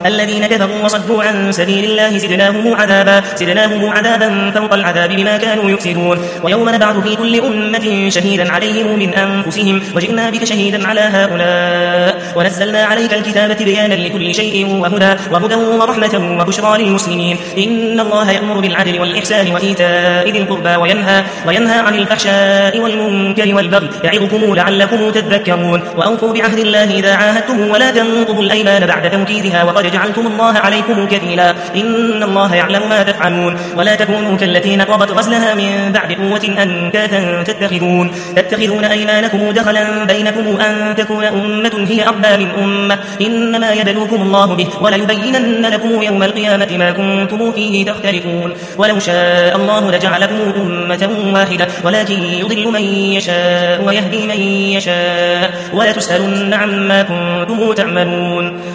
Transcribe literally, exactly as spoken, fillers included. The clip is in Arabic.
الذين كفروا وصدوا عن سبيل الله زدناهم عذابا زدناهم عذابا فوق العذاب بما كانوا يفسدون ويوم نبعث في كل أمة شهيدا عليهم من أنفسهم وجئنا بك شهيدا على هؤلاء ونزلنا عليك الكتاب بيانا لكل شيء وهدى وهدى ورحمة وبشرى للمسلمين إن الله يأمر بالعدل والإحسان وإيتاء ذي القربى وينهى وينهى عن الفحشاء والمنكر والبغي يعظكم لعلكم تذكرون وأوفوا بعهد الله إذا عاهدتم ولا تنقضوا الأيمان بعد توكيدها وقد جعلتم الله عليكم كفيلا إن الله يعلم ما تفعلون ولا تكونوا كالتي نقضت غزلها من بعد قوة أنكاثا تتخذون تتخذون أيمانكم دخلا بينكم أن تكون أمة هي أربى من أمة إنما يبلوكم الله به وليبينن لكم يوم القيامة ما كنتم فيه تختلفون ولو شاء الله لجعلكم أمة واحدة ولكن يضل من يشاء ويهدي من يشاء ولا تسألن عما كنتم تعملون